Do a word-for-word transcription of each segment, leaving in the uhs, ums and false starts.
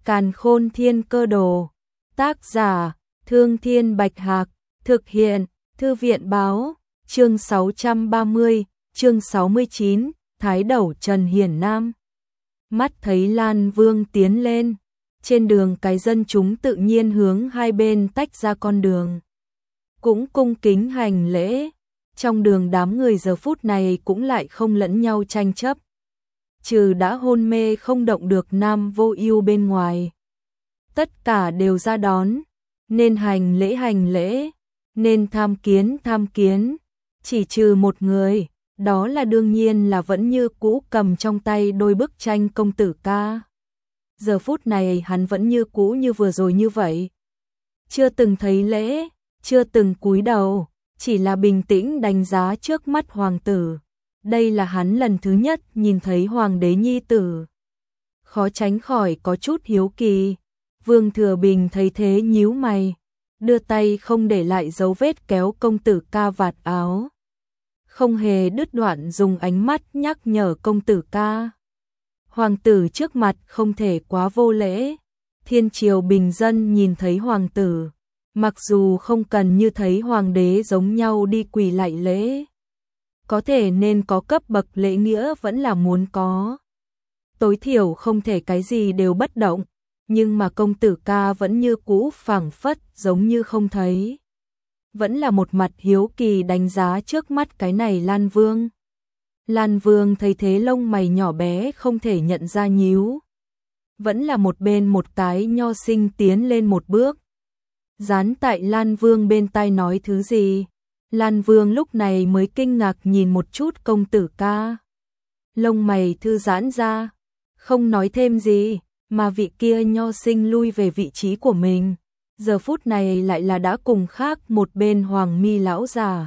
Càn Khôn Thiên Cơ Đồ. Tác giả: Thương Thiên Bạch Hạc. Thực hiện: Thư viện báo. Chương sáu trăm ba mươi, chương sáu mươi chín, Thái Đẩu Trần Hiển Nam. Mắt thấy Lan Vương tiến lên, trên đường cái dân chúng tự nhiên hướng hai bên tách ra con đường, cũng cung kính hành lễ. Trong đường đám người giờ phút này cũng lại không lẫn nhau tranh chấp, trừ đã hôn mê không động được Nam Vô Ưu bên ngoài, tất cả đều ra đón, nên hành lễ hành lễ, nên tham kiến tham kiến, chỉ trừ một người, đó là đương nhiên là vẫn như cũ cầm trong tay đôi bức tranh công tử ca. Giờ phút này hắn vẫn như cũ như vừa rồi như vậy, chưa từng thấy lễ, chưa từng cúi đầu, chỉ là bình tĩnh đánh giá trước mắt hoàng tử. Đây là hắn lần thứ nhất nhìn thấy hoàng đế nhi tử, khó tránh khỏi có chút hiếu kỳ. Vương Thừa Bình thấy thế nhíu mày, đưa tay không để lại dấu vết kéo công tử ca vạt áo, không hề đứt đoạn dùng ánh mắt nhắc nhở công tử ca. Hoàng tử trước mặt không thể quá vô lễ. Thiên triều bình dân nhìn thấy hoàng tử, mặc dù không cần như thấy hoàng đế giống nhau đi quỳ lạy lễ, có thể nên có cấp bậc lễ nghĩa vẫn là muốn có. Tối thiểu không thể cái gì đều bất động, nhưng mà công tử ca vẫn như cũ phảng phất giống như không thấy. Vẫn là một mặt hiếu kỳ đánh giá trước mắt cái này Lan Vương. Lan Vương thấy thế lông mày nhỏ bé không thể nhận ra nhíu. Vẫn là một bên một cái nho sinh tiến lên một bước, dán tại Lan Vương bên tai nói thứ gì. Lan Vương lúc này mới kinh ngạc nhìn một chút công tử ca, lông mày thư giãn ra, không nói thêm gì, mà vị kia nho sinh lui về vị trí của mình. Giờ phút này lại là đã cùng khác một bên hoàng mi lão già,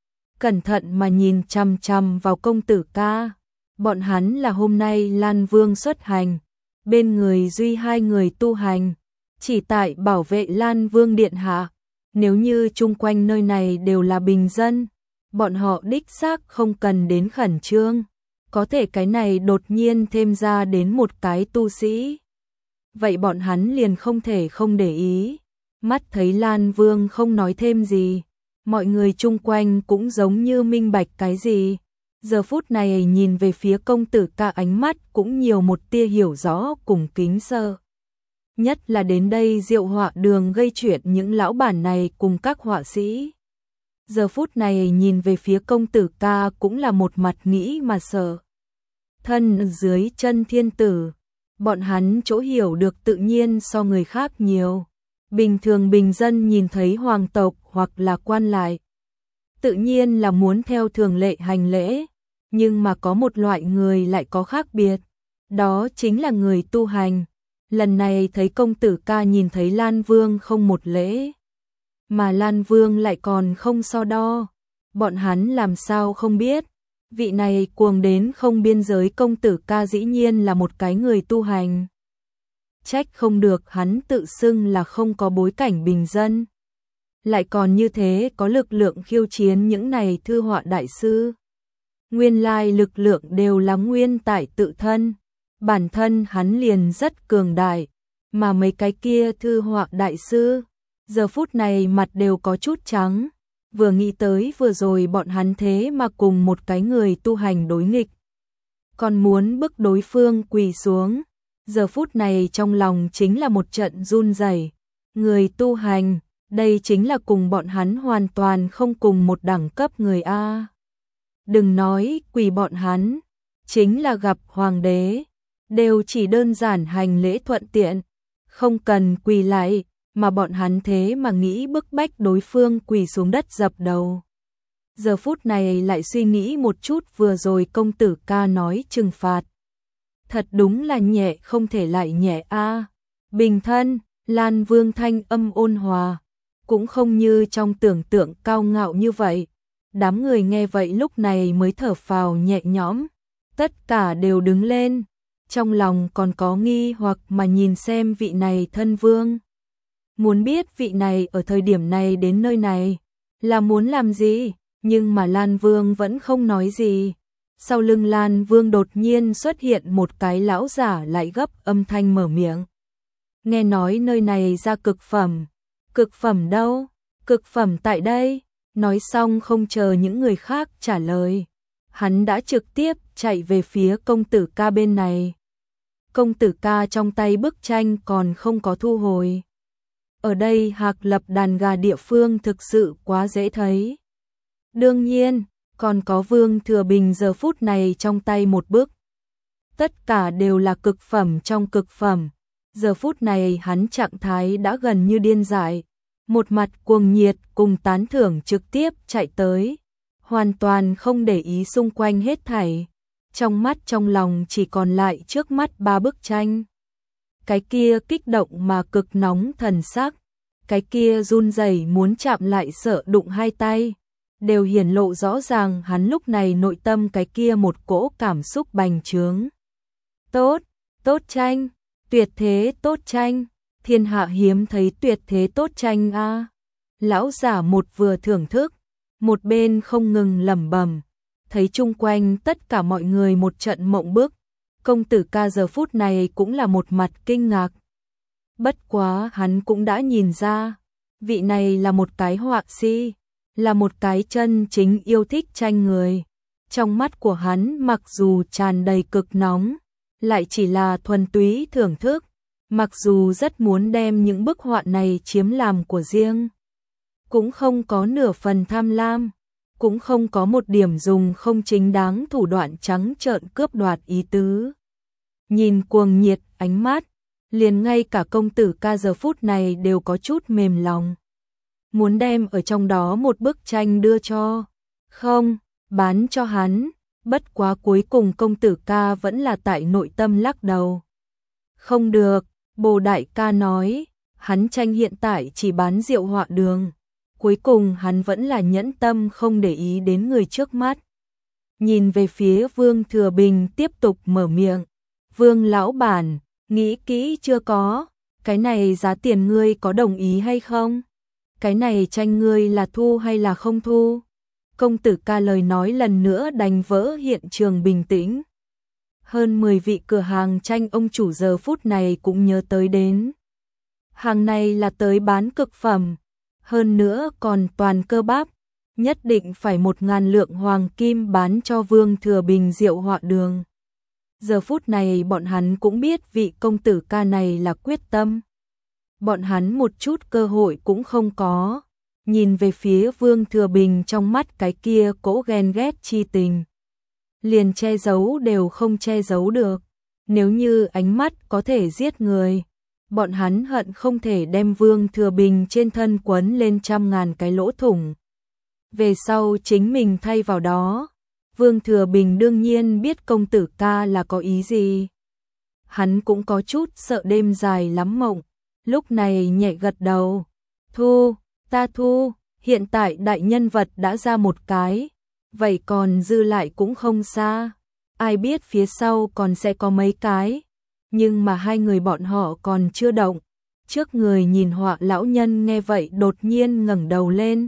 cẩn thận mà nhìn chằm chằm vào công tử ca. Bọn hắn là hôm nay Lan Vương xuất hành, bên người duy hai người tu hành, chỉ tại bảo vệ Lan Vương điện hạ. Nếu như chung quanh nơi này đều là bình dân, bọn họ đích xác không cần đến khẩn trương, có thể cái này đột nhiên thêm ra đến một cái tu sĩ, vậy bọn hắn liền không thể không để ý. Mắt thấy Lan Vương không nói thêm gì, mọi người chung quanh cũng giống như minh bạch cái gì. Giờ phút này nhìn về phía công tử ca ánh mắt cũng nhiều một tia hiểu rõ cùng kính sợ. Nhất là đến đây Diệu Họa Đường gây chuyện những lão bản này cùng các họa sĩ. Giờ phút này nhìn về phía công tử ca cũng là một mặt nghĩ mà sợ. Thân dưới chân thiên tử, bọn hắn chỗ hiểu được tự nhiên so người khác nhiều. Bình thường bình dân nhìn thấy hoàng tộc hoặc là quan lại, tự nhiên là muốn theo thường lệ hành lễ, nhưng mà có một loại người lại có khác biệt, đó chính là người tu hành. Lần này thấy công tử ca nhìn thấy Lan Vương không một lễ, mà Lan Vương lại còn không so đo, bọn hắn làm sao không biết, vị này cuồng đến không biên giới công tử ca dĩ nhiên là một cái người tu hành. Trách không được hắn tự xưng là không có bối cảnh bình dân, lại còn như thế có lực lượng khiêu chiến những này thư họa đại sư. Nguyên lai lực lượng đều là nguyên tại tự thân, bản thân hắn liền rất cường đại, mà mấy cái kia thư họa đại sư, giờ phút này mặt đều có chút trắng, vừa nghĩ tới vừa rồi bọn hắn thế mà cùng một cái người tu hành đối nghịch, còn muốn bức đối phương quỳ xuống. Giờ phút này trong lòng chính là một trận run rẩy. Người tu hành, đây chính là cùng bọn hắn hoàn toàn không cùng một đẳng cấp người a. Đừng nói quỳ bọn hắn, chính là gặp hoàng đế, đều chỉ đơn giản hành lễ thuận tiện, không cần quỳ lại, mà bọn hắn thế mà nghĩ bức bách đối phương quỳ xuống đất dập đầu. Giờ phút này lại suy nghĩ một chút vừa rồi công tử ca nói trừng phạt, thật đúng là nhẹ không thể lại nhẹ a. Bình thân, Lan Vương thanh âm ôn hòa, cũng không như trong tưởng tượng cao ngạo như vậy. Đám người nghe vậy lúc này mới thở phào nhẹ nhõm, tất cả đều đứng lên, trong lòng còn có nghi hoặc mà nhìn xem vị này thân vương. Muốn biết vị này ở thời điểm này đến nơi này là muốn làm gì, nhưng mà Lan Vương vẫn không nói gì. Sau lưng Lan Vương đột nhiên xuất hiện một cái lão giả lại gấp âm thanh mở miệng. nghe nói nơi này ra cực phẩm. Cực phẩm đâu? Cực phẩm tại đây. Nói xong không chờ những người khác trả lời, hắn đã trực tiếp chạy về phía công tử ca bên này. Công tử ca trong tay bức tranh còn không có thu hồi. Ở đây Hạc Lập đàn gà địa phương thực sự quá dễ thấy. Đương nhiên, còn có Vương Thừa Bình giờ phút này trong tay một bức. Tất cả đều là cực phẩm trong cực phẩm. Giờ phút này hắn trạng thái đã gần như điên dại. Một mặt cuồng nhiệt cùng tán thưởng trực tiếp chạy tới. Hoàn toàn không để ý xung quanh hết thảy. Trong mắt trong lòng chỉ còn lại trước mắt ba bức tranh. Cái kia kích động mà cực nóng thần sắc. Cái kia run rẩy muốn chạm lại sợ đụng hai tay. Đều hiển lộ rõ ràng hắn lúc này nội tâm cái kia một cỗ cảm xúc bành trướng. Tốt, tốt tranh, tuyệt thế tốt tranh, thiên hạ hiếm thấy tuyệt thế tốt tranh a. À. Lão giả một vừa thưởng thức, một bên không ngừng lẩm bẩm, thấy chung quanh tất cả mọi người một trận mộng bức, công tử ca giờ phút này cũng là một mặt kinh ngạc. Bất quá hắn cũng đã nhìn ra, vị này là một cái họa sĩ, là một cái chân chính yêu thích tranh người. Trong mắt của hắn mặc dù tràn đầy cực nóng, lại chỉ là thuần túy thưởng thức, mặc dù rất muốn đem những bức họa này chiếm làm của riêng. Cũng không có nửa phần tham lam, cũng không có một điểm dùng không chính đáng thủ đoạn trắng trợn cướp đoạt ý tứ. Nhìn cuồng nhiệt ánh mắt, liền ngay cả công tử ca giờ phút này đều có chút mềm lòng. Muốn đem ở trong đó một bức tranh đưa cho, không, bán cho hắn, bất quá cuối cùng công tử ca vẫn là tại nội tâm lắc đầu. Không được, Bồ đại ca nói, hắn tranh hiện tại chỉ bán rượu họa đường. Cuối cùng hắn vẫn là nhẫn tâm không để ý đến người trước mắt. Nhìn về phía Vương Thừa Bình tiếp tục mở miệng. Vương lão bản, nghĩ kỹ chưa có? Cái này giá tiền ngươi có đồng ý hay không? Cái này tranh ngươi là thu hay là không thu? Công tử ca lời nói lần nữa đánh vỡ hiện trường bình tĩnh. Hơn mười vị cửa hàng tranh ông chủ giờ phút này cũng nhớ tới đến. Hàng này là tới bán cực phẩm. Hơn nữa còn toàn cơ bắp, nhất định phải một ngàn lượng hoàng kim bán cho Vương Thừa Bình rượu họa đường. Giờ phút này bọn hắn cũng biết vị công tử ca này là quyết tâm. Bọn hắn một chút cơ hội cũng không có, nhìn về phía Vương Thừa Bình trong mắt cái kia cỗ ghen ghét chi tình. Liền che giấu đều không che giấu được, nếu như ánh mắt có thể giết người. Bọn hắn hận không thể đem Vương Thừa Bình trên thân quấn lên trăm ngàn cái lỗ thủng. Về sau chính mình thay vào đó, Vương Thừa Bình đương nhiên biết công tử ca là có ý gì. Hắn cũng có chút sợ đêm dài lắm mộng, lúc này nhẹ gật đầu. Thu, ta thu, hiện tại đại nhân vật đã ra một cái, vậy còn dư lại cũng không xa. Ai biết phía sau còn sẽ có mấy cái. Nhưng mà hai người bọn họ còn chưa động. Trước người nhìn họa lão nhân nghe vậy đột nhiên ngẩng đầu lên.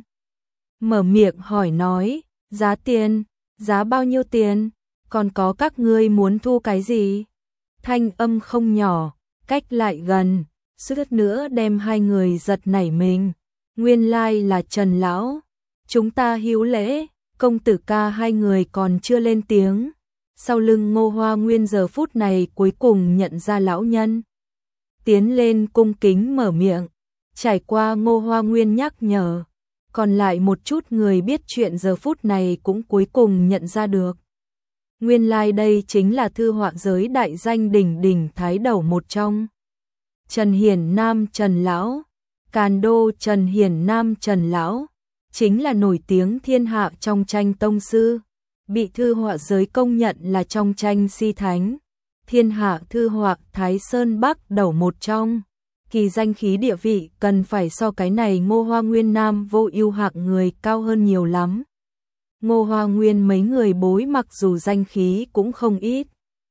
Mở miệng hỏi nói, giá tiền, giá bao nhiêu tiền, còn có các ngươi muốn thu cái gì? Thanh âm không nhỏ, cách lại gần, suýt nữa đem hai người giật nảy mình. Nguyên lai là Trần Lão, chúng ta hiếu lễ, công tử ca hai người còn chưa lên tiếng. Sau lưng Ngô Hoa Nguyên giờ phút này cuối cùng nhận ra lão nhân. Tiến lên cung kính mở miệng. Trải qua Ngô Hoa Nguyên nhắc nhở. Còn lại một chút người biết chuyện giờ phút này cũng cuối cùng nhận ra được. Nguyên lai like đây chính là thư họa giới đại danh đỉnh đỉnh thái đầu một trong. Trần Hiển Nam Trần Lão. Càn đô Trần Hiển Nam Trần Lão. Chính là nổi tiếng thiên hạ trong tranh tông sư. Bị thư họa giới công nhận là trong tranh si thánh, thiên hạ thư họa Thái Sơn Bắc đầu một trong, kỳ danh khí địa vị cần phải so cái này Ngô Hoa Nguyên Nam vô ưu hạng người cao hơn nhiều lắm. Ngô Hoa Nguyên mấy người bối mặc dù danh khí cũng không ít,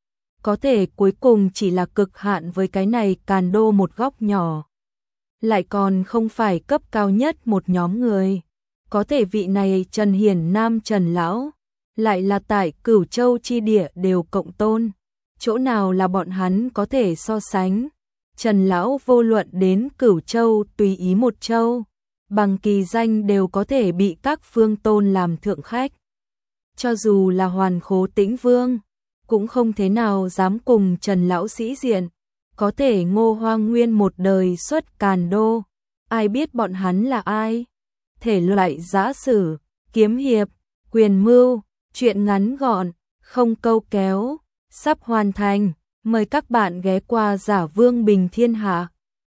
có thể cuối cùng chỉ là cực hạn với cái này Càn đô một góc nhỏ, lại còn không phải cấp cao nhất một nhóm người. Có thể vị này Trần Hiển Nam Trần Lão lại là tại Cửu Châu chi địa đều cộng tôn, chỗ nào là bọn hắn có thể so sánh. Trần Lão vô luận đến Cửu Châu tùy ý một châu, bằng kỳ danh đều có thể bị các phương tôn làm thượng khách. Cho dù là Hoàn Khố Tĩnh Vương, cũng không thế nào dám cùng Trần Lão sĩ diện, có thể Ngô Hoang Nguyên một đời xuất Càn Đô, ai biết bọn hắn là ai? Thể loại giã sử, kiếm hiệp, quyền mưu, truyện ngắn gọn, không câu kéo, sắp hoàn thành, mời các bạn ghé qua Giả Vương Bình Thiên Hạ.